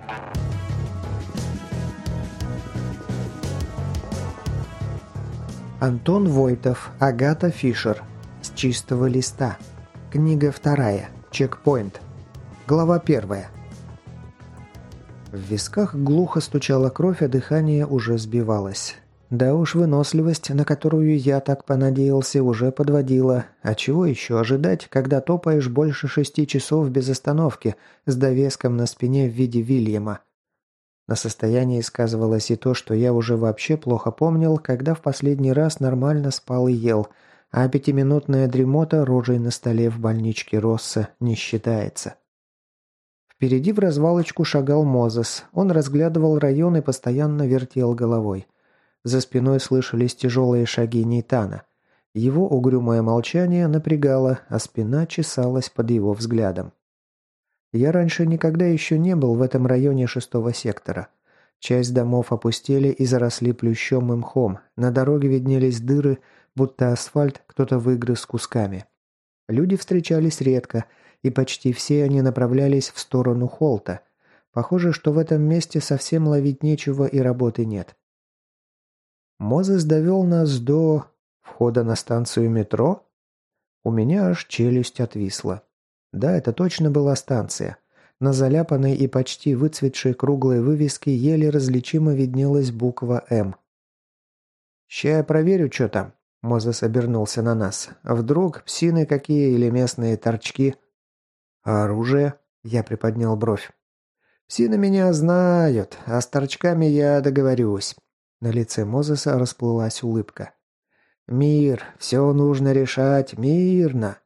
Антон Войтов, Агата Фишер. С чистого листа. Книга 2. Чекпоинт. Глава 1. В висках глухо стучала кровь, а дыхание уже сбивалось. Да уж, выносливость, на которую я так понадеялся, уже подводила. А чего еще ожидать, когда топаешь больше 6 часов без остановки, с довеском на спине в виде Вильяма? На состоянии сказывалось и то, что я уже вообще плохо помнил, когда в последний раз нормально спал и ел, а 5-минутная дремота рожей на столе в больничке Росса не считается. Впереди в развалочку шагал Мозес. Он разглядывал район и постоянно вертел головой. За спиной слышались тяжелые шаги Нейтана. Его угрюмое молчание напрягало, а спина чесалась под его взглядом. Я раньше никогда еще не был в этом районе 6-го сектора. Часть домов опустели и заросли плющом и мхом. На дороге виднелись дыры, будто асфальт кто-то выгрыз кусками. Люди встречались редко, и почти все они направлялись в сторону Холта. Похоже, что в этом месте совсем ловить нечего и работы нет. Мозес довел нас до входа на станцию метро? У меня аж челюсть отвисла. Да, это точно была станция. На заляпанной и почти выцветшей круглой вывеске еле различимо виднелась буква «М». «Ща я проверю, что там», — Мозес обернулся на нас. «Вдруг псины какие или местные торчки?» «А оружие?» — я приподнял бровь. «Псины меня знают, а с торчками я договорюсь». На лице Мозеса расплылась улыбка. «Мир, все нужно решать мирно».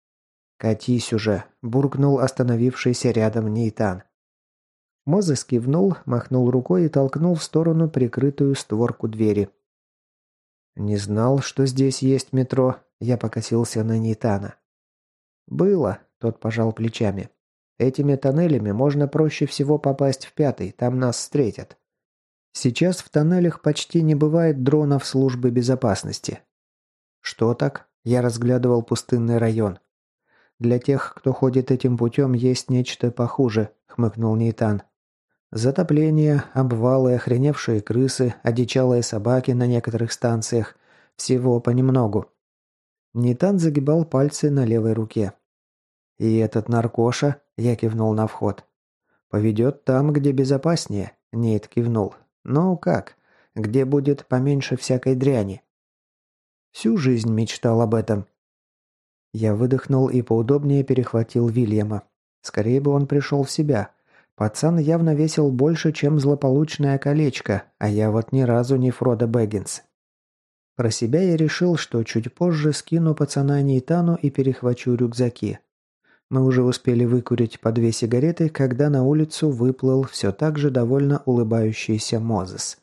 «Катись уже», – буркнул остановившийся рядом Нейтан. Мозес кивнул, махнул рукой и толкнул в сторону прикрытую створку двери. «Не знал, что здесь есть метро», – я покосился на Нейтана. «Было», – тот пожал плечами. «Этими тоннелями можно проще всего попасть в 5-й, там нас встретят. Сейчас в тоннелях почти не бывает дронов службы безопасности». «Что так?» – я разглядывал пустынный район. «Для тех, кто ходит этим путем, есть нечто похуже», — хмыкнул Нейтан. «Затопление, обвалы, охреневшие крысы, одичалые собаки на некоторых станциях. Всего понемногу». Нейтан загибал пальцы на левой руке. «И этот наркоша», — я кивнул на вход. «Поведет там, где безопаснее», — Нейт кивнул. «Ну как? Где будет поменьше всякой дряни?» Всю жизнь мечтал об этом. Я выдохнул и поудобнее перехватил Вильяма. Скорее бы он пришел в себя. Пацан явно весил больше, чем злополучное колечко, а я вот ни разу не Фродо Бэггинс. Про себя я решил, что чуть позже скину пацана Нейтану и перехвачу рюкзаки. Мы уже успели выкурить по 2 сигареты, когда на улицу выплыл все так же довольно улыбающийся Мозес.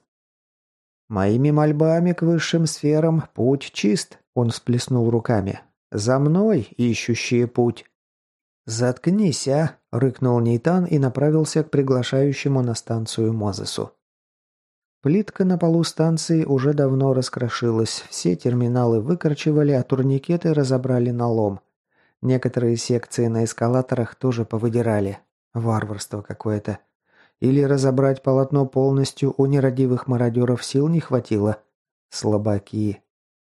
«Моими мольбами к высшим сферам путь чист», — он всплеснул руками. «За мной, ищущие путь!» «Заткнись, а!» – рыкнул Нейтан и направился к приглашающему на станцию Мозесу. Плитка на полу станции уже давно раскрошилась, все терминалы выкорчевали, а турникеты разобрали на лом. Некоторые секции на эскалаторах тоже повыдирали. Варварство какое-то. Или разобрать полотно полностью у нерадивых мародеров сил не хватило. Слабаки.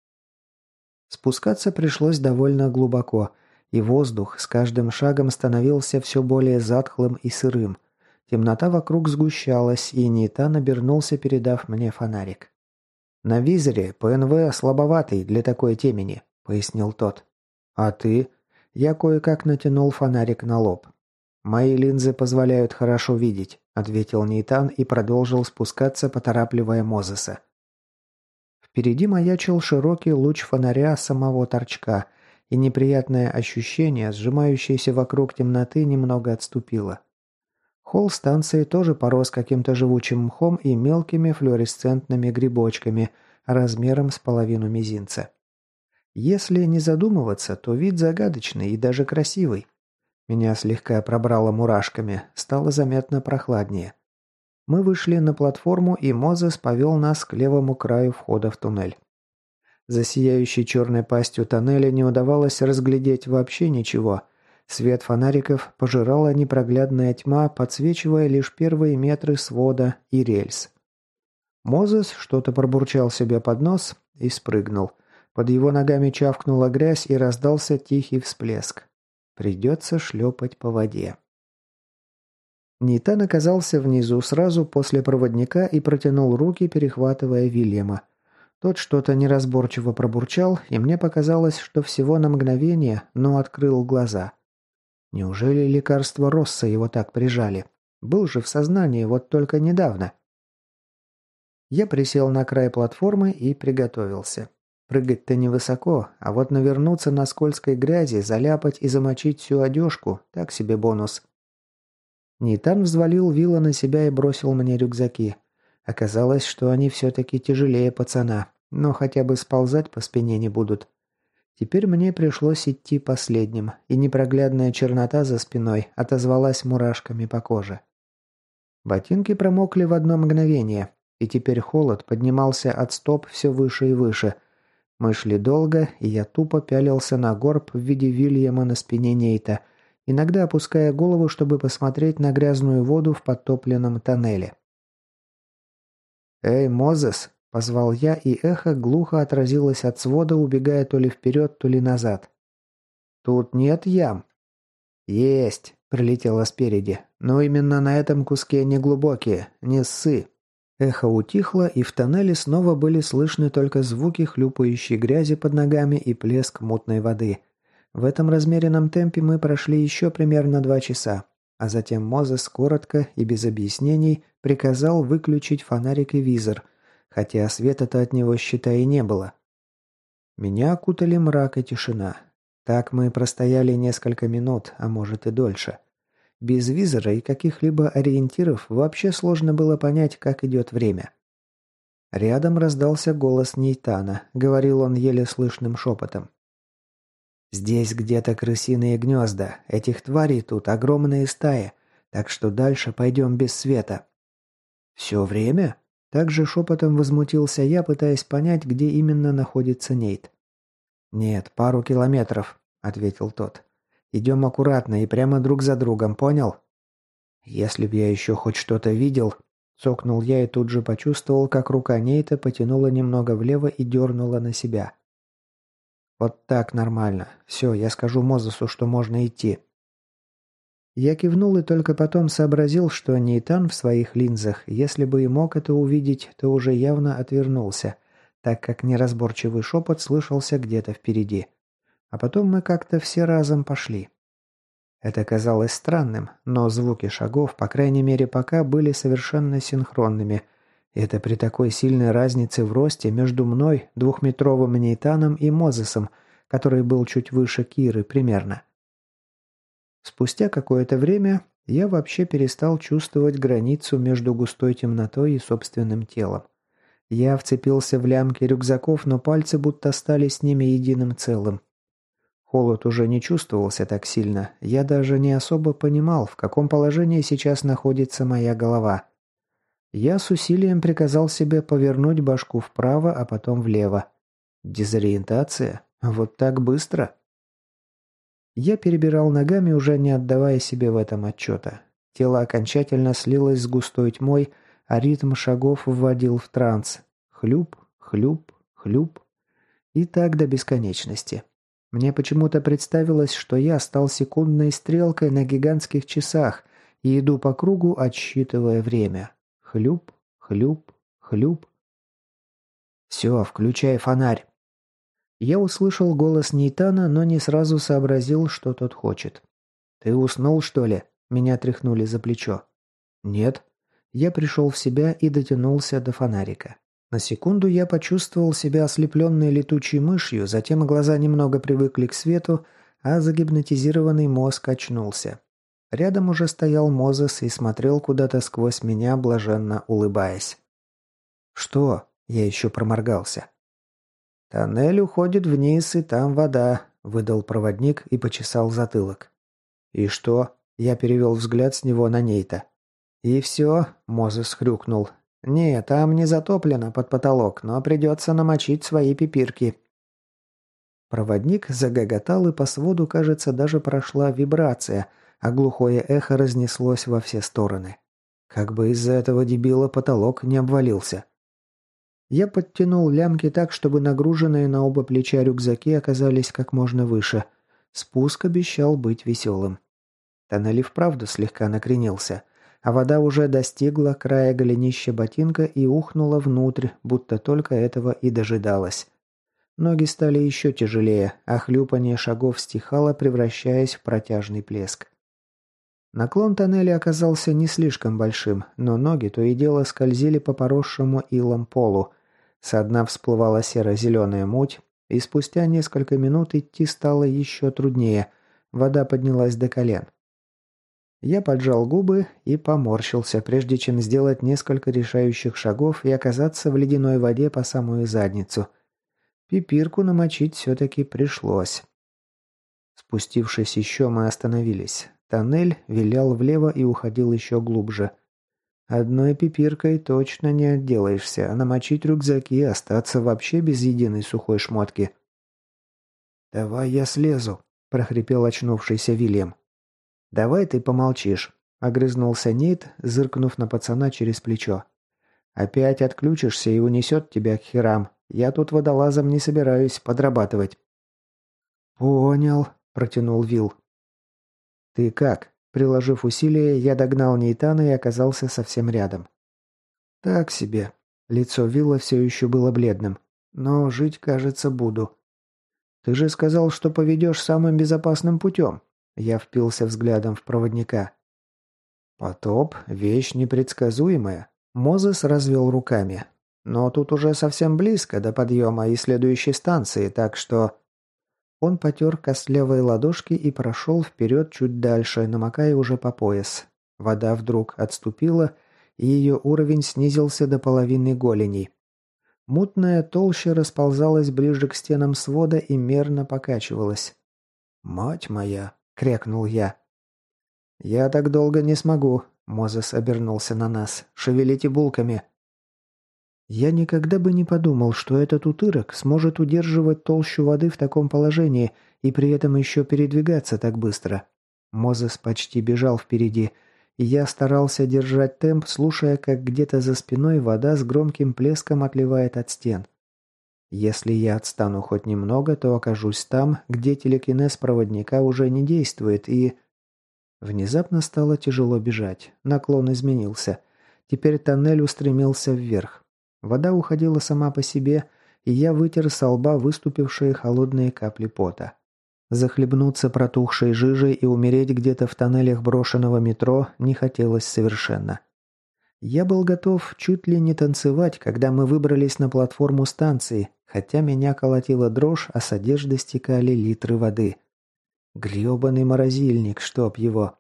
Спускаться пришлось довольно глубоко, и воздух с каждым шагом становился все более затхлым и сырым. Темнота вокруг сгущалась, и Нейтан обернулся, передав мне фонарик. «На визоре ПНВ слабоватый для такой темени», — пояснил тот. «А ты?» Я кое-как натянул фонарик на лоб. «Мои линзы позволяют хорошо видеть», — ответил Нейтан и продолжил спускаться, поторапливая Мозеса. Впереди маячил широкий луч фонаря самого торчка, и неприятное ощущение, сжимающееся вокруг темноты, немного отступило. Холл станции тоже порос каким-то живучим мхом и мелкими флуоресцентными грибочками размером с половину мизинца. Если не задумываться, то вид загадочный и даже красивый. Меня слегка пробрало мурашками, стало заметно прохладнее. Мы вышли на платформу, и Мозес повел нас к левому краю входа в туннель. За сияющей черной пастью тоннеля не удавалось разглядеть вообще ничего. Свет фонариков пожирала непроглядная тьма, подсвечивая лишь первые метры свода и рельс. Мозес что-то пробурчал себе под нос и спрыгнул. Под его ногами чавкнула грязь и раздался тихий всплеск. Придется шлепать по воде. Нейтан оказался внизу сразу после проводника и протянул руки, перехватывая Вильяма. Тот что-то неразборчиво пробурчал, и мне показалось, что всего на мгновение, но открыл глаза. Неужели лекарства Росса его так прижали? Был же в сознании вот только недавно. Я присел на край платформы и приготовился. Прыгать-то невысоко, а вот навернуться на скользкой грязи, заляпать и замочить всю одежку – так себе бонус. Нейтан взвалил вилла на себя и бросил мне рюкзаки. Оказалось, что они все-таки тяжелее пацана, но хотя бы сползать по спине не будут. Теперь мне пришлось идти последним, и непроглядная чернота за спиной отозвалась мурашками по коже. Ботинки промокли в одно мгновение, и теперь холод поднимался от стоп все выше и выше. Мы шли долго, и я тупо пялился на горб в виде Вильяма на спине Нейта, иногда опуская голову, чтобы посмотреть на грязную воду в подтопленном тоннеле. «Эй, Мозес!» – позвал я, и эхо глухо отразилось от свода, убегая то ли вперед, то ли назад. «Тут нет ям?» «Есть!» – прилетело спереди. «Но именно на этом куске неглубокие, не ссы!» Эхо утихло, и в тоннеле снова были слышны только звуки хлюпающей грязи под ногами и плеск мутной воды. В этом размеренном темпе мы прошли еще примерно 2 часа, а затем Мозес коротко и без объяснений приказал выключить фонарик и визор, хотя света-то от него, считай, и не было. Меня окутали мрак и тишина. Так мы простояли несколько минут, а может и дольше. Без визора и каких-либо ориентиров вообще сложно было понять, как идет время. Рядом раздался голос Нейтана, говорил он еле слышным шепотом. «Здесь где-то крысиные гнезда, этих тварей тут огромные стаи, так что дальше пойдем без света». «Все время?» Также шепотом возмутился я, пытаясь понять, где именно находится Нейт. «Нет, пару километров», — ответил тот. «Идем аккуратно и прямо друг за другом, понял?» «Если б я еще хоть что-то видел...» Цокнул я и тут же почувствовал, как рука Нейта потянула немного влево и дернула на себя. «Вот так нормально. Все, я скажу Мозесу, что можно идти». Я кивнул и только потом сообразил, что Нейтан в своих линзах, если бы и мог это увидеть, то уже явно отвернулся, так как неразборчивый шепот слышался где-то впереди. А потом мы как-то все разом пошли. Это казалось странным, но звуки шагов, по крайней мере пока, были совершенно синхронными. И это при такой сильной разнице в росте между мной, 2-метровым Нейтаном, и Мозесом, который был чуть выше Киры примерно. Спустя какое-то время я вообще перестал чувствовать границу между густой темнотой и собственным телом. Я вцепился в лямки рюкзаков, но пальцы будто стали с ними единым целым. Холод уже не чувствовался так сильно, я даже не особо понимал, в каком положении сейчас находится моя голова. Я с усилием приказал себе повернуть башку вправо, а потом влево. Дезориентация? Вот так быстро? Я перебирал ногами, уже не отдавая себе в этом отчета. Тело окончательно слилось с густой тьмой, а ритм шагов вводил в транс. Хлюп, хлюп, хлюп. И так до бесконечности. Мне почему-то представилось, что я стал секундной стрелкой на гигантских часах и иду по кругу, отсчитывая время. Хлюп, хлюп, хлюп. «Все, включай фонарь». Я услышал голос Нейтана, но не сразу сообразил, что тот хочет. «Ты уснул, что ли?» Меня тряхнули за плечо. «Нет». Я пришел в себя и дотянулся до фонарика. На секунду я почувствовал себя ослепленной летучей мышью, затем глаза немного привыкли к свету, а загипнотизированный мозг очнулся. Рядом уже стоял Мозес и смотрел куда-то сквозь меня, блаженно улыбаясь. «Что?» – я еще проморгался. «Тоннель уходит вниз, и там вода», – выдал проводник и почесал затылок. «И что?» – я перевел взгляд с него на Нейта. «И все», – Мозес хрюкнул. «Не, там не затоплено под потолок, но придется намочить свои пипирки». Проводник загоготал, и по своду, кажется, даже прошла вибрация, а глухое эхо разнеслось во все стороны. Как бы из-за этого дебила потолок не обвалился. Я подтянул лямки так, чтобы нагруженные на оба плеча рюкзаки оказались как можно выше. Спуск обещал быть веселым. Тоннель и вправду слегка накренился, а вода уже достигла края голенища ботинка и ухнула внутрь, будто только этого и дожидалась. Ноги стали еще тяжелее, а хлюпанье шагов стихало, превращаясь в протяжный плеск. Наклон тоннеля оказался не слишком большим, но ноги то и дело скользили по поросшему илом полу. Со дна всплывала серо-зеленая муть, и спустя несколько минут идти стало еще труднее. Вода поднялась до колен. Я поджал губы и поморщился, прежде чем сделать несколько решающих шагов и оказаться в ледяной воде по самую задницу. Пипирку намочить все-таки пришлось. Спустившись еще, мы остановились. Тоннель вилял влево и уходил еще глубже. Одной пипиркой точно не отделаешься, а намочить рюкзаки и остаться вообще без единой сухой шмотки. «Давай я слезу», – прохрипел очнувшийся Вильям. «Давай ты помолчишь», – огрызнулся Нейт, зыркнув на пацана через плечо. «Опять отключишься и унесет тебя к херам. Я тут водолазом не собираюсь подрабатывать». «Понял», – протянул Вил. «Ты как?» Приложив усилия, я догнал Нейтана и оказался совсем рядом. «Так себе». Лицо Вилла все еще было бледным. «Но жить, кажется, буду». «Ты же сказал, что поведешь самым безопасным путем». Я впился взглядом в проводника. «Потоп – вещь непредсказуемая». Мозес развел руками. «Но тут уже совсем близко до подъема и следующей станции, так что...» Он потер костлявые ладошки и прошел вперед чуть дальше, намокая уже по пояс. Вода вдруг отступила, и ее уровень снизился до половины голеней. Мутная толща расползалась ближе к стенам свода и мерно покачивалась. «Мать моя!» — крякнул я. «Я так долго не смогу», — Мозес обернулся на нас. «Шевелите булками». Я никогда бы не подумал, что этот утырок сможет удерживать толщу воды в таком положении и при этом еще передвигаться так быстро. Мозес почти бежал впереди, и я старался держать темп, слушая, как где-то за спиной вода с громким плеском отливает от стен. Если я отстану хоть немного, то окажусь там, где телекинез проводника уже не действует, и... Внезапно стало тяжело бежать. Наклон изменился. Теперь тоннель устремился вверх. Вода уходила сама по себе, и я вытер со лба выступившие холодные капли пота. Захлебнуться протухшей жижей и умереть где-то в тоннелях брошенного метро не хотелось совершенно. Я был готов чуть ли не танцевать, когда мы выбрались на платформу станции, хотя меня колотила дрожь, а с одежды стекали литры воды. Грёбаный морозильник, чтоб его.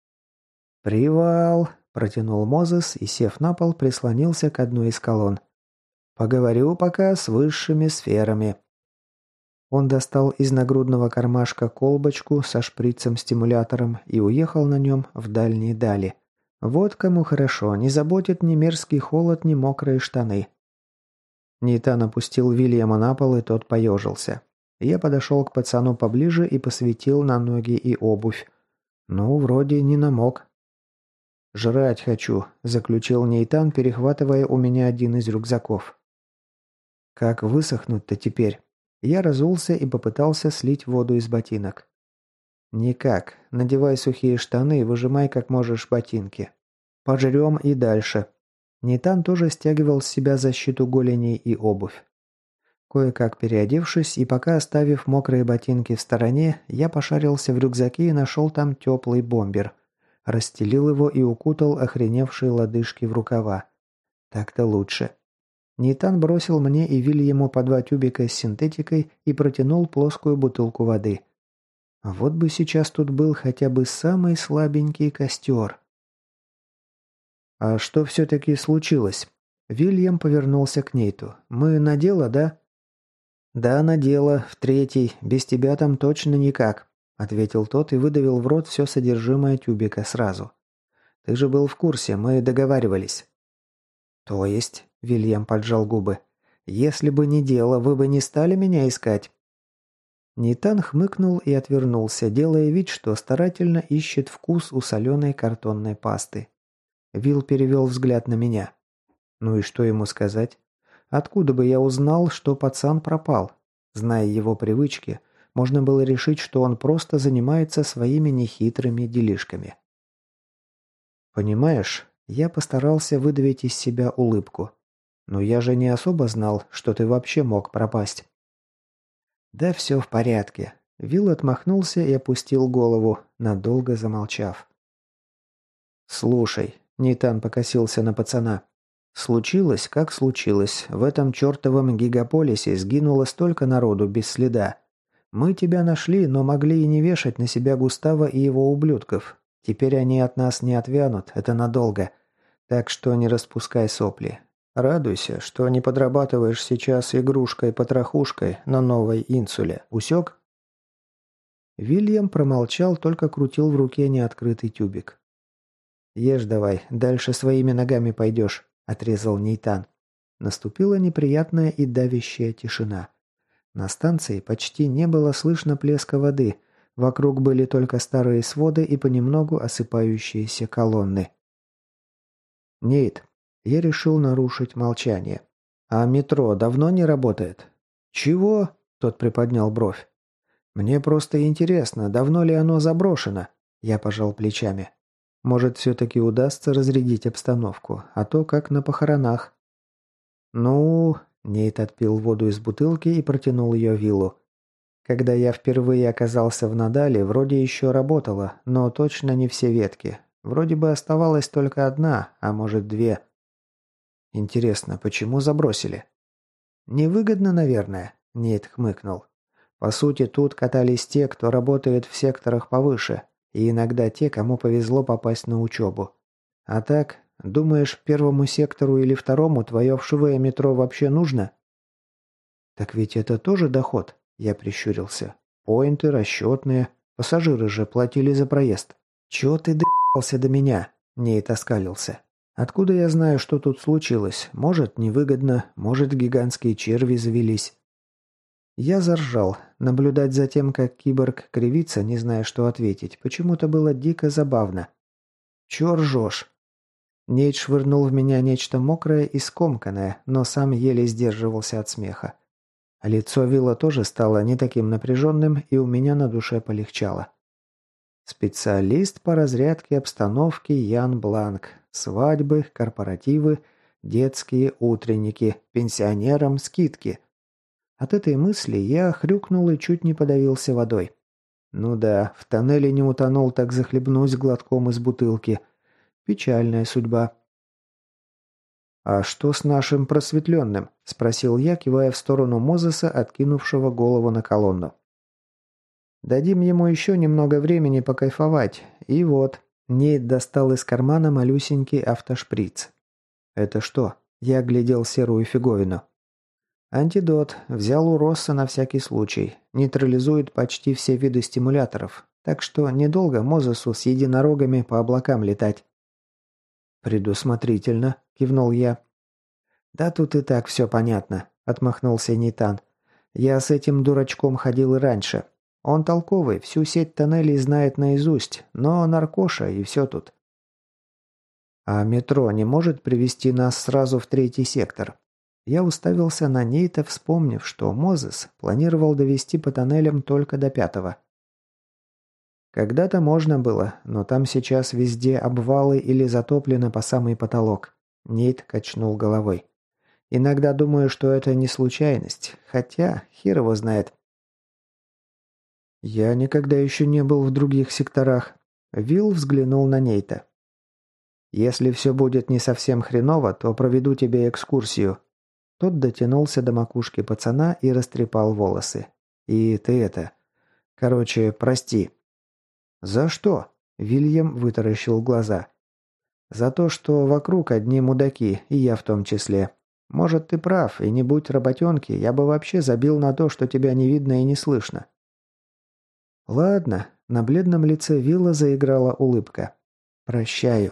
«Привал!» – протянул Мозес и, сев на пол, прислонился к одной из колонн. «Поговорю пока с высшими сферами». Он достал из нагрудного кармашка колбочку со шприцем-стимулятором и уехал на нем в дальние дали. Вот кому хорошо, не заботит ни мерзкий холод, ни мокрые штаны. Нейтан опустил Вильяма на пол, и тот поежился. Я подошел к пацану поближе и посветил на ноги и обувь. Ну, вроде не намок. «Жрать хочу», – заключил Нейтан, перехватывая у меня один из рюкзаков. «Как высохнуть-то теперь?» Я разулся и попытался слить воду из ботинок. «Никак. Надевай сухие штаны и выжимай как можешь ботинки. Пожрем и дальше». Нейтан тоже стягивал с себя защиту голеней и обувь. Кое-как переодевшись и пока оставив мокрые ботинки в стороне, я пошарился в рюкзаке и нашел там теплый бомбер. Расстелил его и укутал охреневшие лодыжки в рукава. Так-то лучше. Нейтан бросил мне и Вильяму по 2 тюбика с синтетикой и протянул плоскую бутылку воды. Вот бы сейчас тут был хотя бы самый слабенький костер. «А что все-таки случилось?» Вильям повернулся к Нейту. «Мы на дело, да?» «Да, на дело. В 3-й. Без тебя там точно никак», — ответил тот и выдавил в рот все содержимое тюбика сразу. «Ты же был в курсе, мы договаривались». «То есть?» — Вильям поджал губы. «Если бы не дело, вы бы не стали меня искать?» Нейтан хмыкнул и отвернулся, делая вид, что старательно ищет вкус у соленой картонной пасты. Вилл перевел взгляд на меня. Ну и что ему сказать? Откуда бы я узнал, что пацан пропал? Зная его привычки, можно было решить, что он просто занимается своими нехитрыми делишками. Понимаешь, я постарался выдавить из себя улыбку. Но я же не особо знал, что ты вообще мог пропасть. Да все в порядке. Вилл отмахнулся и опустил голову, надолго замолчав. «Слушай», — Нейтан покосился на пацана, — «случилось, как случилось. В этом чертовом гигаполисе сгинуло столько народу без следа. Мы тебя нашли, но могли и не вешать на себя Густава и его ублюдков. Теперь они от нас не отвянут, это надолго. Так что не распускай сопли. Радуйся, что не подрабатываешь сейчас игрушкой-потрохушкой на новой инсуле. Усек?» Вильям промолчал, только крутил в руке неоткрытый тюбик. «Ешь давай, дальше своими ногами пойдешь», – отрезал Нейтан. Наступила неприятная и давящая тишина. На станции почти не было слышно плеска воды, вокруг были только старые своды и понемногу осыпающиеся колонны. «Нейт», – я решил нарушить молчание. «А метро давно не работает?» «Чего?» – тот приподнял бровь. «Мне просто интересно, давно ли оно заброшено?» Я пожал плечами. «Может, все-таки удастся разрядить обстановку, а то как на похоронах». «Ну...» – Нейт отпил воду из бутылки и протянул ее Виллу. «Когда я впервые оказался в Надале, вроде еще работало, но точно не все ветки. Вроде бы оставалась только одна, а может две». «Интересно, почему забросили?» «Невыгодно, наверное», – Нейт хмыкнул. «По сути, тут катались те, кто работает в секторах повыше, и иногда те, кому повезло попасть на учебу. А так, думаешь, первому сектору или второму твое вшивое метро вообще нужно?» «Так ведь это тоже доход», – я прищурился. «Поинты, расчетные. Пассажиры же платили за проезд». «Чего ты доебался до меня?» – Нейт оскалился. «Откуда я знаю, что тут случилось? Может, невыгодно, может, гигантские черви завелись». Я заржал. Наблюдать за тем, как киборг кривится, не зная, что ответить, почему-то было дико забавно. «Чё ржёшь?» Нейт швырнул в меня нечто мокрое и скомканное, но сам еле сдерживался от смеха. Лицо Вилла тоже стало не таким напряженным, и у меня на душе полегчало. Специалист по разрядке обстановки Ян Бланк. Свадьбы, корпоративы, детские утренники, пенсионерам скидки. От этой мысли я хрюкнул и чуть не подавился водой. Ну да, в тоннеле не утонул, так захлебнусь глотком из бутылки. Печальная судьба. «А что с нашим просветленным?» – спросил я, кивая в сторону Мозеса, откинувшего голову на колонну. «Дадим ему еще немного времени покайфовать. И вот». Нейт достал из кармана малюсенький автошприц. «Это что?» – я глядел серую фиговину. «Антидот. Взял у Росса на всякий случай. Нейтрализует почти все виды стимуляторов. Так что недолго Мозесу с единорогами по облакам летать». «Предусмотрительно», – кивнул я. «Да тут и так все понятно», – отмахнулся Нейтан. «Я с этим дурачком ходил и раньше. Он толковый, всю сеть тоннелей знает наизусть, но наркоша и все тут». «А метро не может привести нас сразу в третий сектор?» Я уставился на Нейта, вспомнив, что Мозес планировал довести по тоннелям только до 5-го. «Когда-то можно было, но там сейчас везде обвалы или затоплено по самый потолок». Нейт качнул головой. «Иногда думаю, что это не случайность, хотя хер его знает». «Я никогда еще не был в других секторах». Вилл взглянул на Нейта. «Если все будет не совсем хреново, то проведу тебе экскурсию». Тот дотянулся до макушки пацана и растрепал волосы. «И ты это... Короче, прости». «За что?» – Вильям вытаращил глаза. «За то, что вокруг одни мудаки, и я в том числе. Может, ты прав, и не будь работенки, я бы вообще забил на то, что тебя не видно и не слышно». «Ладно», – на бледном лице Вилла заиграла улыбка. «Прощаю».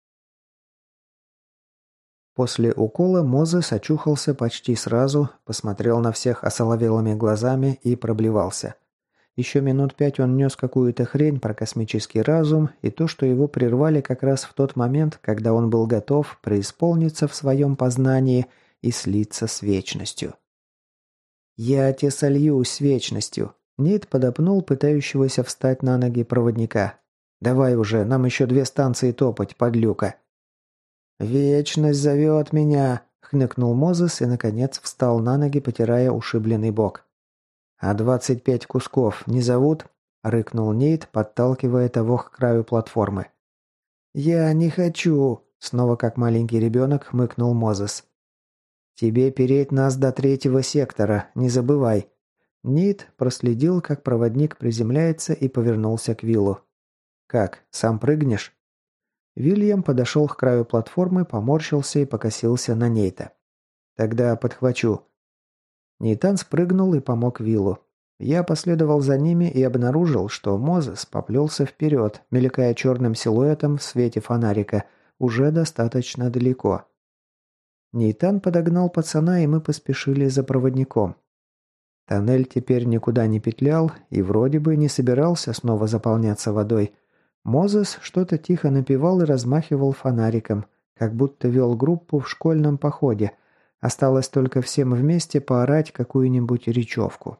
После укола Мозес очухался почти сразу, посмотрел на всех осоловелыми глазами и проблевался. Еще минут 5 он нес какую-то хрень про космический разум и то, что его прервали как раз в тот момент, когда он был готов преисполниться в своем познании и слиться с вечностью. «Я те сольюсь с вечностью», – Нейт подопнул пытающегося встать на ноги проводника. «Давай уже, нам еще 2 станции топать, подлюка». «Вечность зовет меня», – хныкнул Мозес и, наконец, встал на ноги, потирая ушибленный бок. «А 25 кусков не зовут?» – рыкнул Нейт, подталкивая того к краю платформы. «Я не хочу», – снова как маленький ребенок хмыкнул Мозес. «Тебе переть нас до 3-го сектора, не забывай». Нейт проследил, как проводник приземляется и повернулся к Виллу. «Как, сам прыгнешь?» Вильям подошел к краю платформы, поморщился и покосился на Нейта. «Тогда подхвачу». Нейтан спрыгнул и помог Виллу. Я последовал за ними и обнаружил, что Мозес поплелся вперед, мелькая черным силуэтом в свете фонарика, уже достаточно далеко. Нейтан подогнал пацана, и мы поспешили за проводником. Тоннель теперь никуда не петлял и вроде бы не собирался снова заполняться водой. Мозес что-то тихо напевал и размахивал фонариком, как будто вел группу в школьном походе. Осталось только всем вместе поорать какую-нибудь речевку.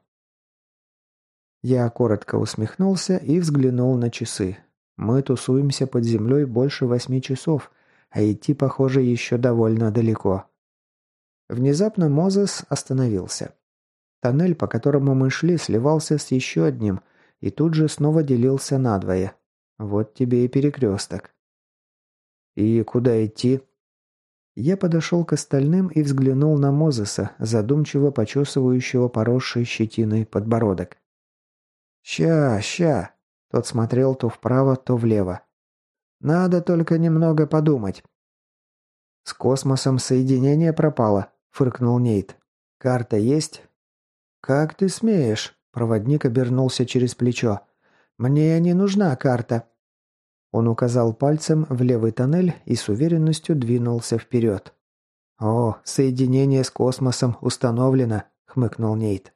Я коротко усмехнулся и взглянул на часы. Мы тусуемся под землей больше 8 часов, а идти, похоже, еще довольно далеко. Внезапно Мозес остановился. Тоннель, по которому мы шли, сливался с еще одним и тут же снова делился надвое. Вот тебе и перекресток. «И куда идти?» Я подошел к остальным и взглянул на Мозеса, задумчиво почесывающего поросший щетиной подбородок. «Ща!» Тот смотрел то вправо, то влево. «Надо только немного подумать». «С космосом соединение пропало», — фыркнул Нейт. «Карта есть?» «Как ты смеешь?» — проводник обернулся через плечо. «Мне не нужна карта». Он указал пальцем в левый тоннель и с уверенностью двинулся вперед. «О, соединение с космосом установлено», — хмыкнул Нейт.